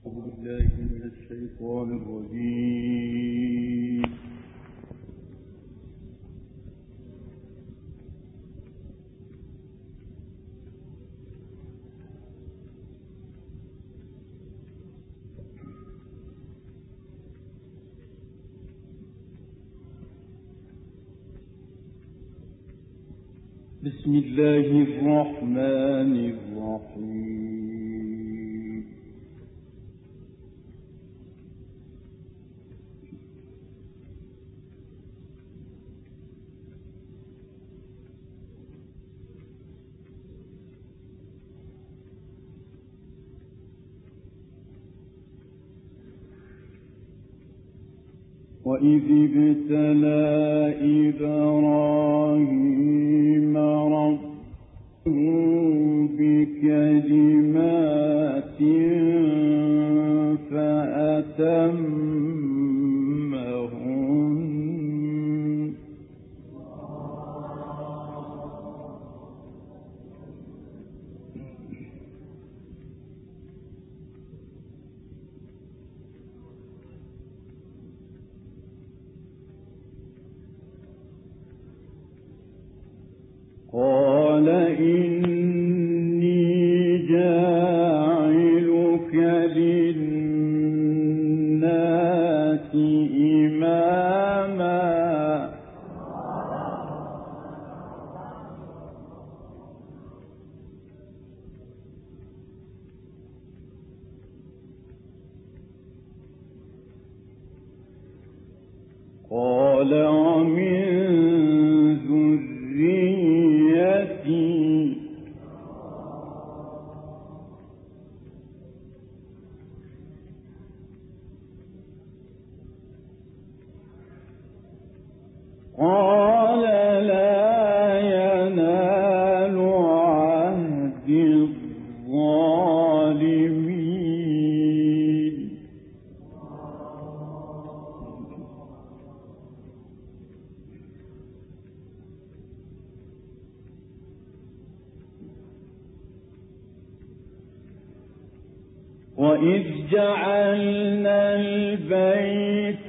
أعوذ بالله من الشيطان الرجيم. بسم الله الرحمن الرحيم. وإذ ابتلى إبراهيم ربه بكلمات فأتمهن قال إني جاعلك للناس إماما قال ومن ذريتي قال لا ينال عهد الظالمين وإذ جعلنا البيت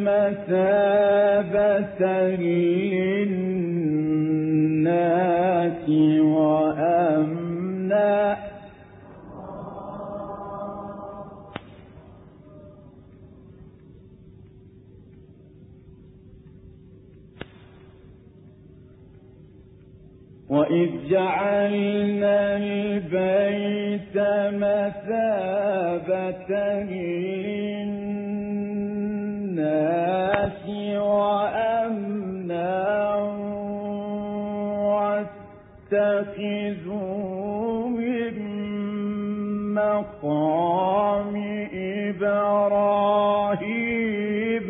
مثابة للناس وأمنا وإذ جعلنا البيت مثابة للناس وأمنا واتخذوا من مقام إبراهيم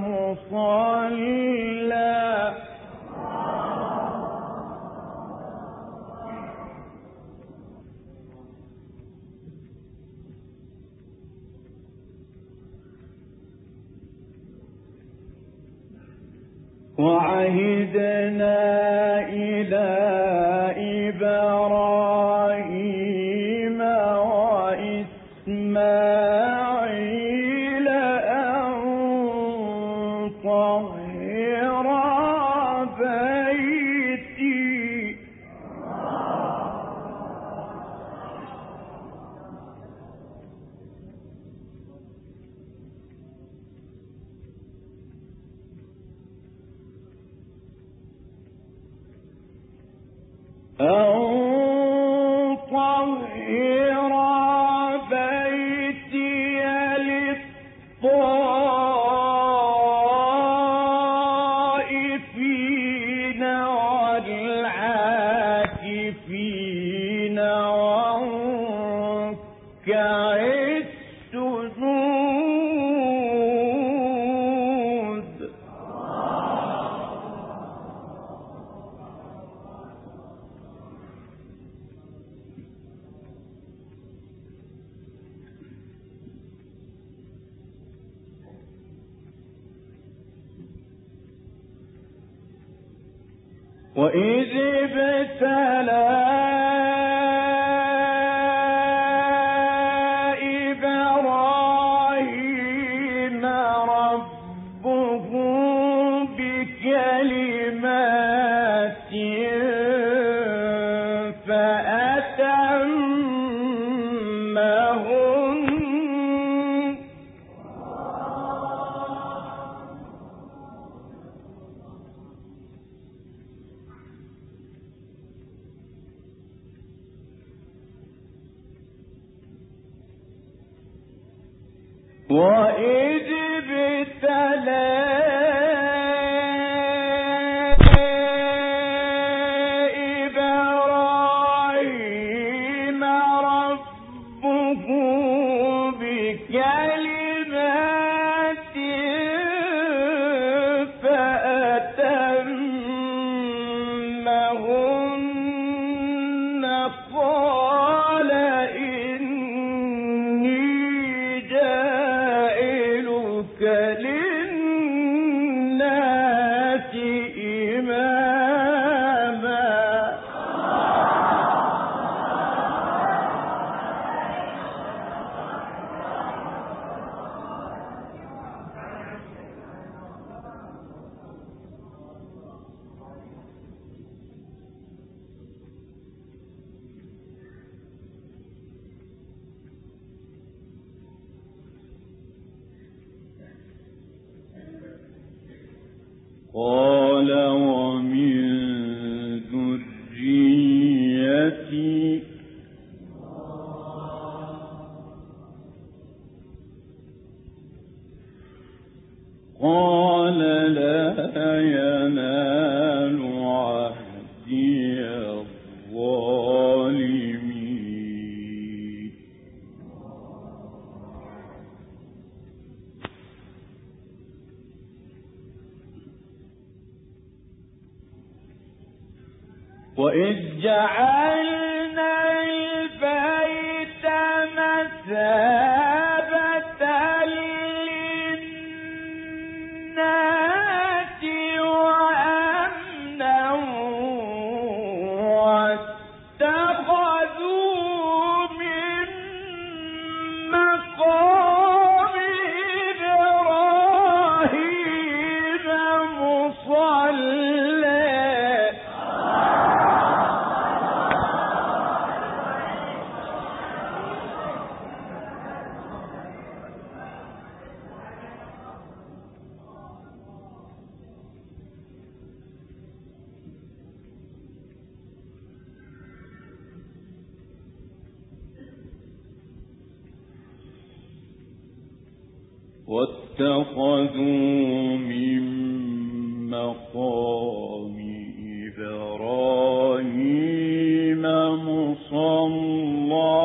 مصلى وعهدنا إلى إبراهيم وإسماعيل أن طهرا بيتي للطائفين والعاكفين والركع السجود وإذ ابتلى إبراهيم وإذ ابتلى إبراهيم ربه بكلمات فأتمهن قال إني جاعلك للناس إماما. قال ومن ذريتي قال لا ينال عهدي الظالمين. وإذ جعلنا البيت مثابة للناس وأمنا واتخذوا من مقام إبراهيم مصلى. واتخذوا من مقام إبراهيم مصلى.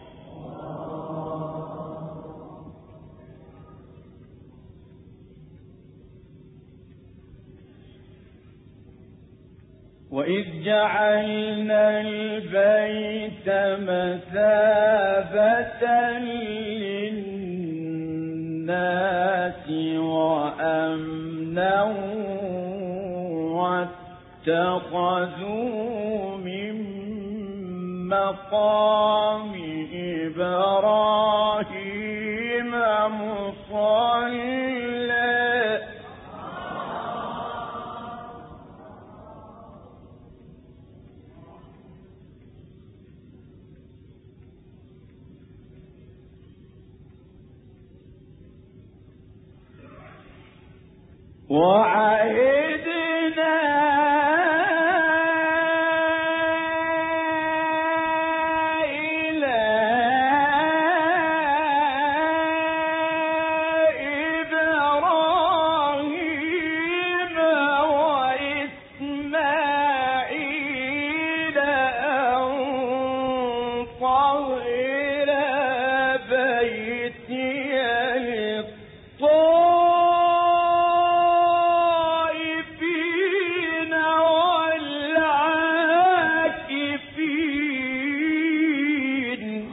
وإذ جعلنا البيت مثابة للناس وأمنا واتخذوا من مقام إبراهيم مصلى. وعهدنا إلى إبراهيم وإسماعيل أن طهر بيتي للطائفين والعاكفين.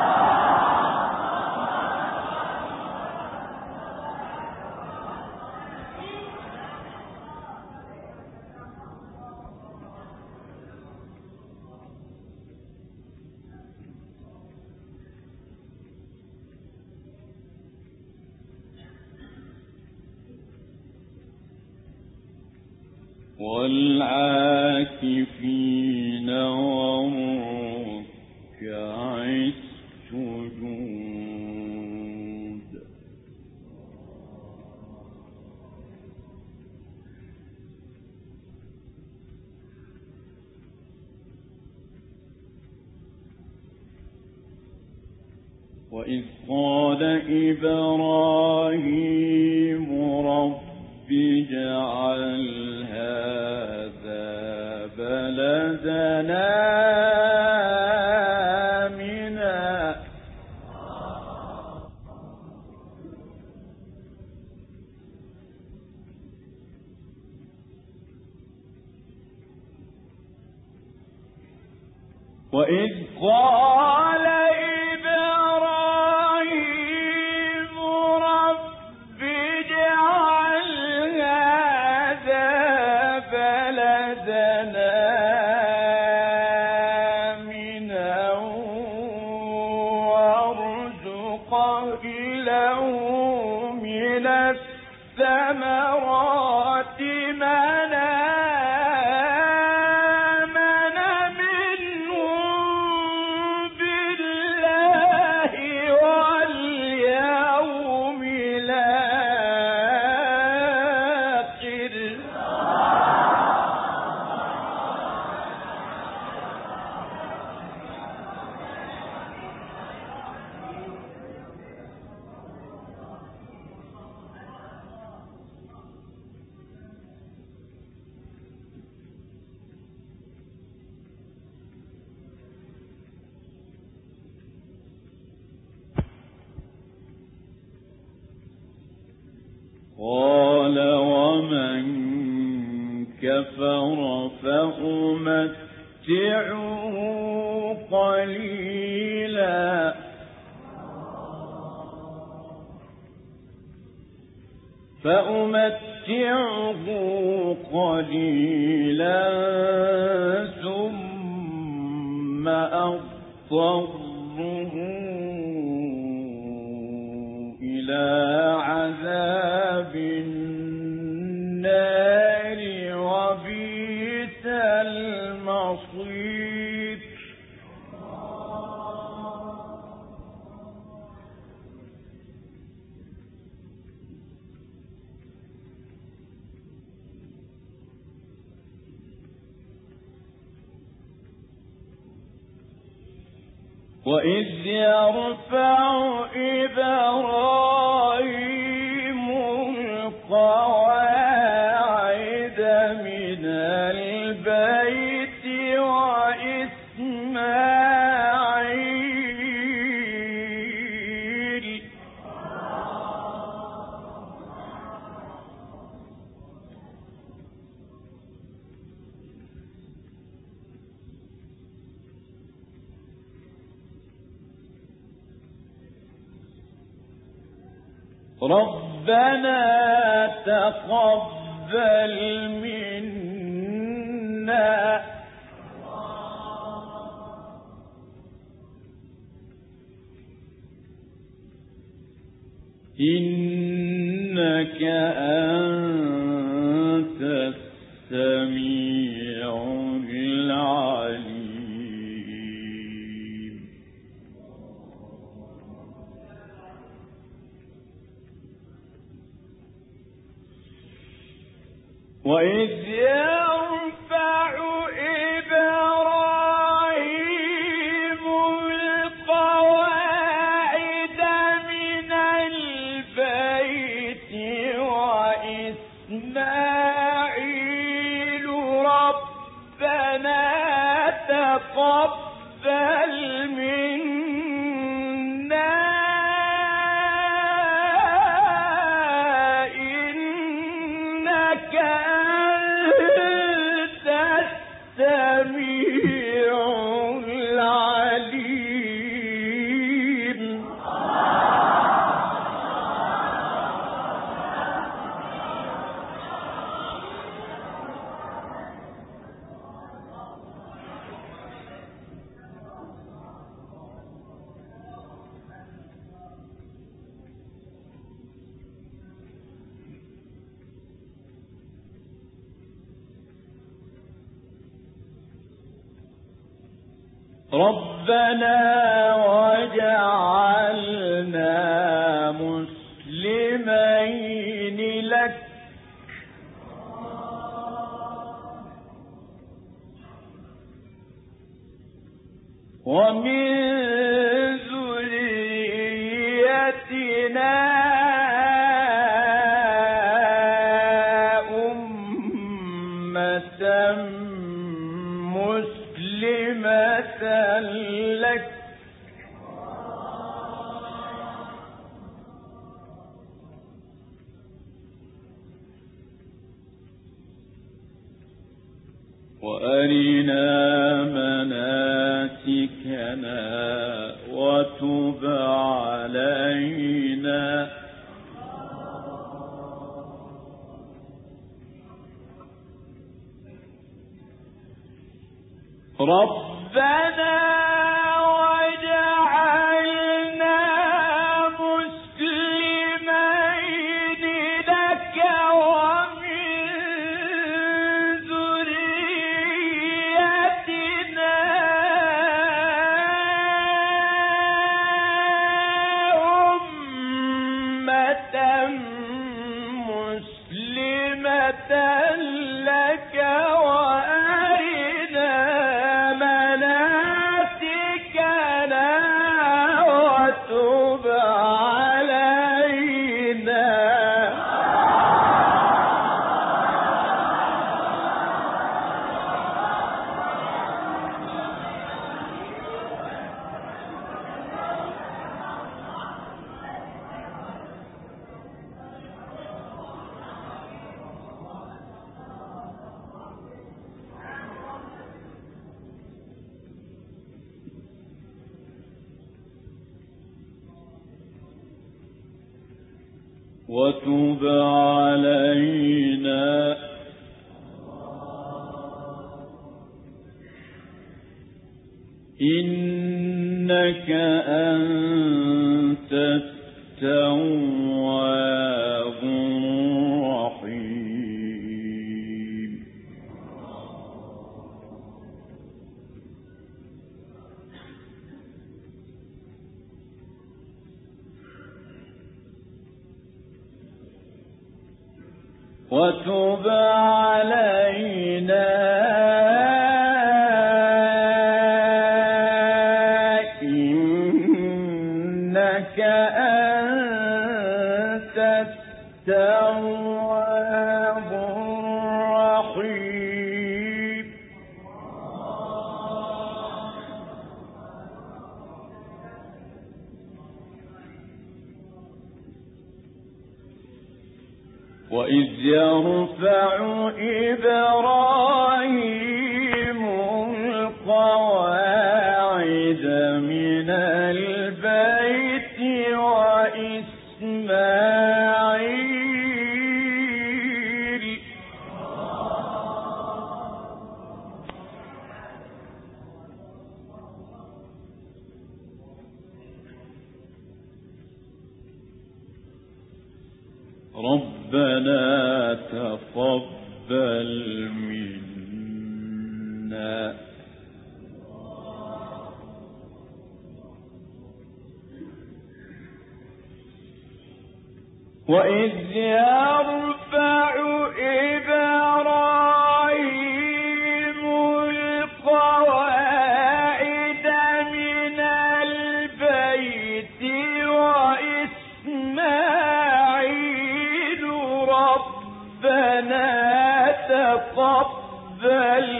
والعاكفين وركع السجود. وإذ قال إبراهيم رب اجعل هذا بلدنا آمنا وإذ قال إبراهيم رب اجعل هذا بلدنا آمنا وارزق أهله من الثمرات من قال ومن كفر فأمتعه قليلا ثم أضطره إلى عذاب النار وبئس المصير وإذ يرفع إبراهيم القواعد من البيت وإسماعيل ربنا تقبل منا إنك أنت السميع العليم وإذ يرفع إبراهيم القواعد من البيت وإسماعيل ربنا تقبل منا إنك السميع العليم ربنا وجعلنا مسلمين لك ومن ذريتنا وأرنا مناسكنا وتب علينا ربنا وجعلنا مسلمين لك ومن ذريتنا أمة مسلمة لك وأرنا مناسكنا وتب علينا وتب علينا إنك أنت التواب الرحيم وتب علينا إنك أنت التواب الرحيم وإذ يرفع إبراهيم القواعد من البيت وإسماعيل ربنا تقبل منا وإذ يرفع إبراهيم القواعد من البيت وإسماعيل ربنا تقبل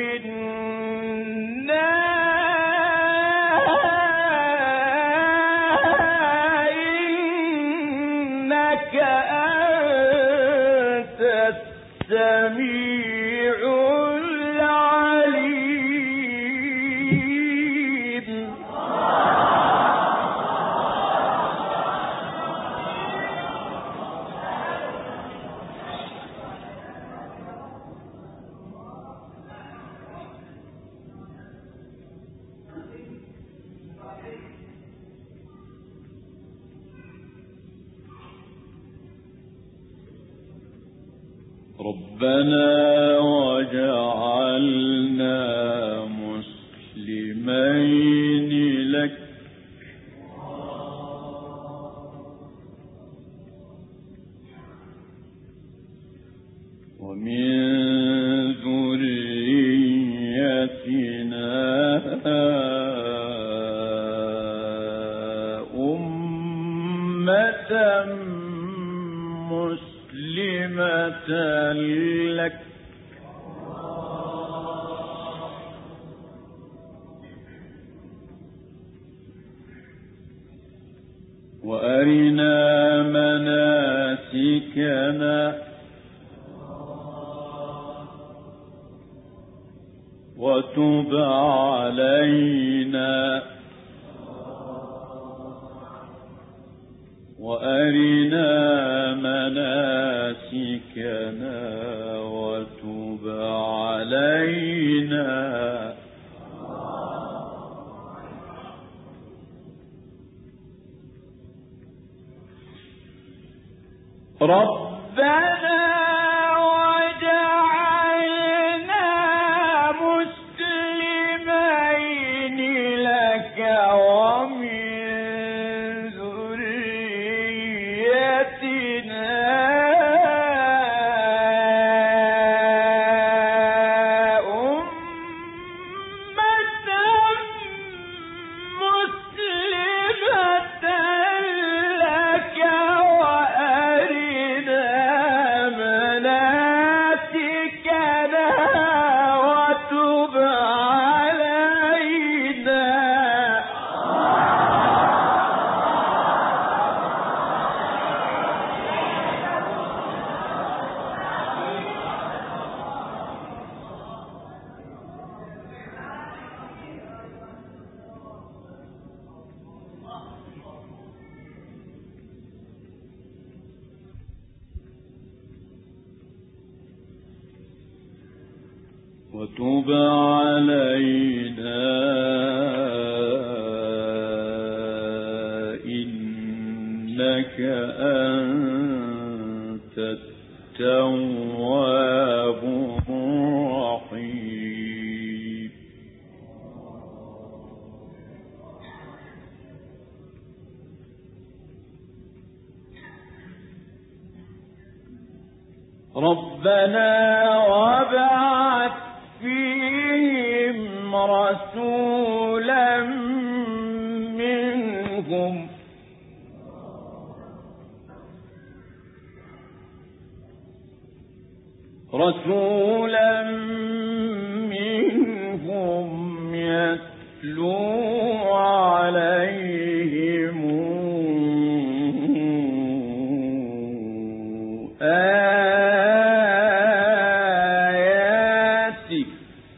منا إنك أنت السميع العليم ربنا وجعلنا مسلمين لك ومن ذريتنا أمة مسلمة لك وأرنا مناسكنا وتب علينا وأرنا مناسكنا وتب علينا ربنا وجعلنا مسلمين لك ومن ذريتنا أمة مسلمة لك وأرنا مناسكنا وتب علينا وتب علينا إنك أنت التواب الرحيم ربنا وابعث فيهم رسولا منهم يتلو عليهم آياتك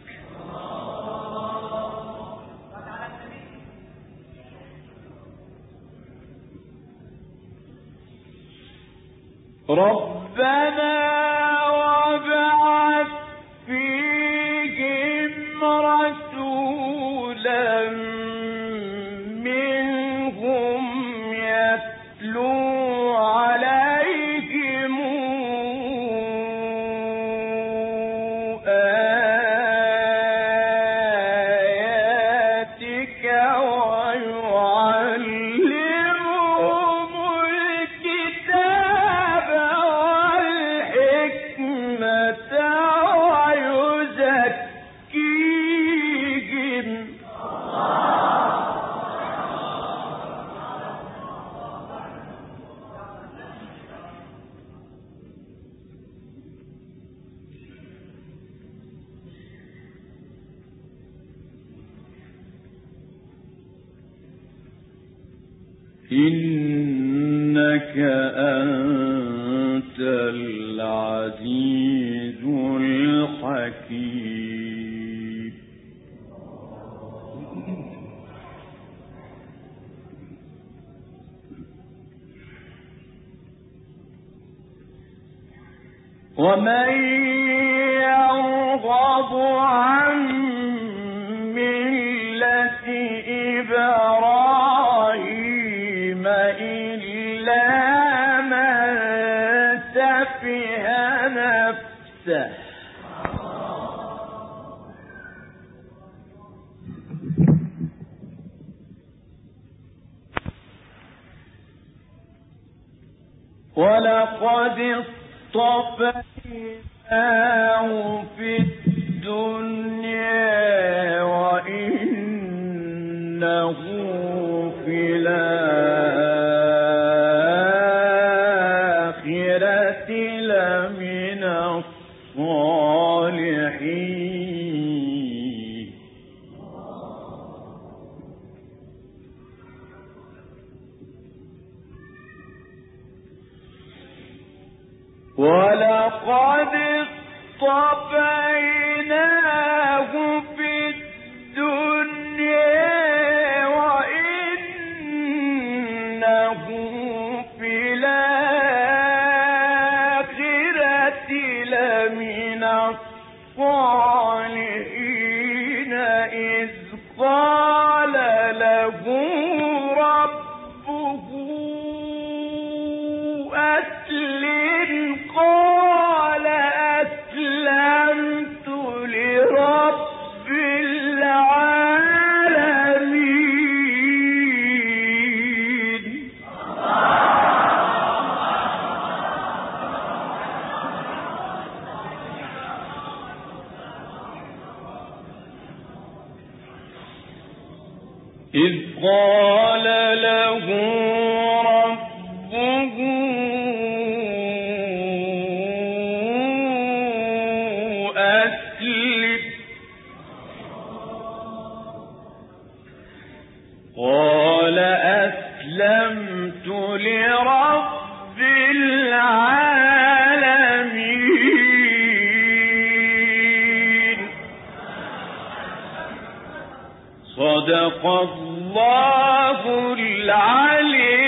ربنا وابعث فيهم رسولا منهم يتلو عليهم آياتك ويعلمهم الكتاب والحكمة ويزكيهم إنك أنت العزيز الحكيم ومن يرغب عن ملة إبراهيم إلا من سفه نفسه ولقد اصطفيناه في الدنيا وإنه في الآخرة لمن الصالحين ولقد اصطفيناه في إنه في الآخرة لمن الصالحين إذ قال له ربه أسلم قال أسلمت لرب العالمين. إذ قال له ربه أسلم قال أسلمت لرب العالمين. صدق الله العلي